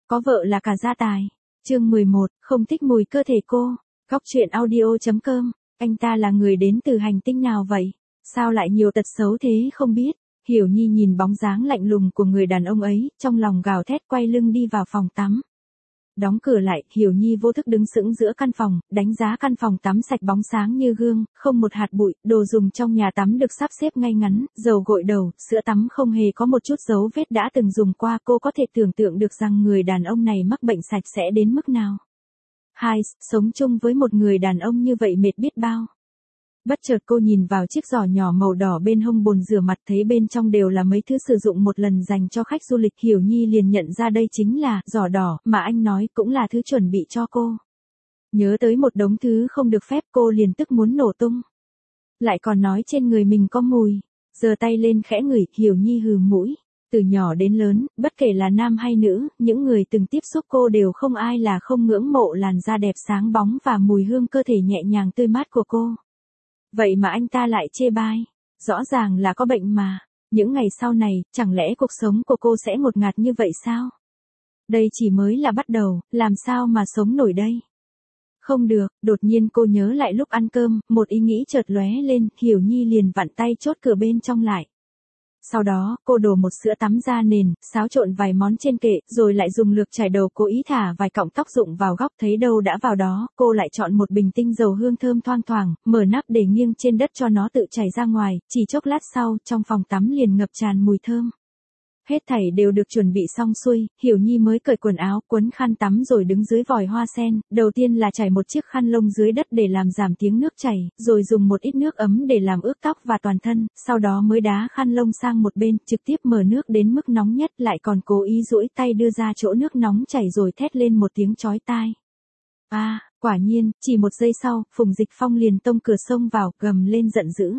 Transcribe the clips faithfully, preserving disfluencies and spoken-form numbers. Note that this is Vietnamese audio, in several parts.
có vợ là cả gia tài. Chương mười một, không thích mùi cơ thể cô. Góc truyện audio.com. Anh ta là người đến từ hành tinh nào vậy? Sao lại nhiều tật xấu thế không biết? Hiểu Nhi nhìn bóng dáng lạnh lùng của người đàn ông ấy, trong lòng gào thét quay lưng đi vào phòng tắm. Đóng cửa lại, Hiểu Nhi vô thức đứng sững giữa căn phòng, đánh giá căn phòng tắm sạch bóng sáng như gương, không một hạt bụi, đồ dùng trong nhà tắm được sắp xếp ngay ngắn, dầu gội đầu, sữa tắm không hề có một chút dấu vết đã từng dùng qua. Cô có thể tưởng tượng được rằng người đàn ông này mắc bệnh sạch sẽ đến mức nào. Hai, sống chung với một người đàn ông như vậy mệt biết bao. Bất chợt cô nhìn vào chiếc giỏ nhỏ màu đỏ bên hông bồn rửa mặt, thấy bên trong đều là mấy thứ sử dụng một lần dành cho khách du lịch. Hiểu Nhi liền nhận ra đây chính là giỏ đỏ mà anh nói, cũng là thứ chuẩn bị cho cô. Nhớ tới một đống thứ không được phép, cô liền tức muốn nổ tung. Lại còn nói trên người mình có mùi. Giơ tay lên khẽ ngửi, Hiểu Nhi hừ mũi. Từ nhỏ đến lớn, bất kể là nam hay nữ, những người từng tiếp xúc cô đều không ai là không ngưỡng mộ làn da đẹp sáng bóng và mùi hương cơ thể nhẹ nhàng tươi mát của cô. Vậy mà anh ta lại chê bai. Rõ ràng là có bệnh mà. Những ngày sau này, chẳng lẽ cuộc sống của cô sẽ ngột ngạt như vậy sao? Đây chỉ mới là bắt đầu, làm sao mà sống nổi đây? Không được, đột nhiên cô nhớ lại lúc ăn cơm, một ý nghĩ chợt lóe lên, Hiểu Nhi liền vặn tay chốt cửa bên trong lại. Sau đó, cô đổ một sữa tắm ra nền, xáo trộn vài món trên kệ, rồi lại dùng lược chải đầu cố ý thả vài cọng tóc rụng vào góc, thấy đâu đã vào đó, cô lại chọn một bình tinh dầu hương thơm thoang thoảng, mở nắp để nghiêng trên đất cho nó tự chảy ra ngoài, chỉ chốc lát sau, trong phòng tắm liền ngập tràn mùi thơm. Hết thảy đều được chuẩn bị xong xuôi, Hiểu Nhi mới cởi quần áo, quấn khăn tắm rồi đứng dưới vòi hoa sen, đầu tiên là trải một chiếc khăn lông dưới đất để làm giảm tiếng nước chảy, rồi dùng một ít nước ấm để làm ướt tóc và toàn thân, sau đó mới đá khăn lông sang một bên, trực tiếp mở nước đến mức nóng nhất, lại còn cố ý duỗi tay đưa ra chỗ nước nóng chảy rồi thét lên một tiếng chói tai. A, à, quả nhiên, chỉ một giây sau, Phùng Dịch Phong liền tông cửa xông vào, gầm lên giận dữ.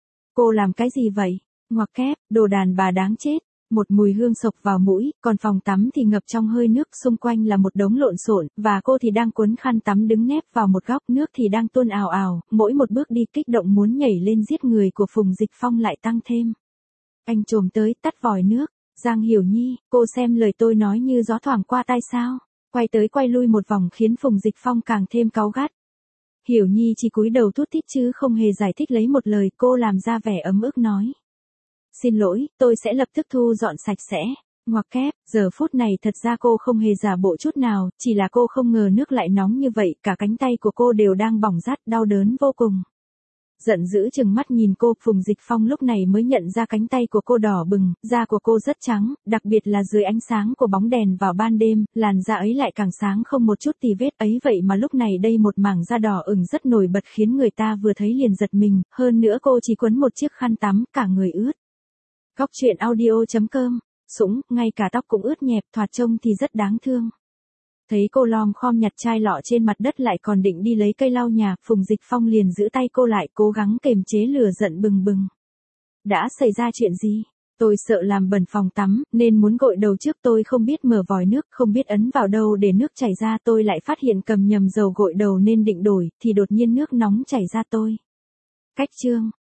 Cô làm cái gì vậy? Ngoặc kép, đồ đàn bà đáng chết. Một mùi hương sộc vào mũi, còn phòng tắm thì ngập trong hơi nước, xung quanh là một đống lộn xộn, và cô thì đang cuốn khăn tắm đứng nép vào một góc, nước thì đang tuôn ào ào, mỗi một bước đi kích động muốn nhảy lên giết người của Phùng Dịch Phong lại tăng thêm. Anh chồm tới, tắt vòi nước. Giang Hiểu Nhi, cô xem lời tôi nói như gió thoảng qua tai sao? Quay tới quay lui một vòng khiến Phùng Dịch Phong càng thêm cáu gắt. Hiểu Nhi chỉ cúi đầu thút thít chứ không hề giải thích lấy một lời, cô làm ra vẻ ấm ức nói. Xin lỗi, tôi sẽ lập tức thu dọn sạch sẽ. Ngoặc kép, giờ phút này thật ra cô không hề giả bộ chút nào, chỉ là cô không ngờ nước lại nóng như vậy, cả cánh tay của cô đều đang bỏng rát, đau đớn vô cùng. Giận dữ chừng mắt nhìn cô, Phùng Dịch Phong lúc này mới nhận ra cánh tay của cô đỏ bừng, da của cô rất trắng, đặc biệt là dưới ánh sáng của bóng đèn vào ban đêm, làn da ấy lại càng sáng không một chút tì vết ấy, vậy mà lúc này đây một mảng da đỏ ửng rất nổi bật khiến người ta vừa thấy liền giật mình, hơn nữa cô chỉ quấn một chiếc khăn tắm, cả người ướt. Góc truyện audio.com, sũng, ngay cả tóc cũng ướt nhẹp, thoạt trông thì rất đáng thương. Thấy cô lom khom nhặt chai lọ trên mặt đất lại còn định đi lấy cây lau nhà, Phùng Dịch Phong liền giữ tay cô lại, cố gắng kềm chế lửa giận bừng bừng. Đã xảy ra chuyện gì? Tôi sợ làm bẩn phòng tắm, nên muốn gội đầu trước, tôi không biết mở vòi nước, không biết ấn vào đâu để nước chảy ra, tôi lại phát hiện cầm nhầm dầu gội đầu nên định đổi, thì đột nhiên nước nóng chảy ra tôi. Cách chương.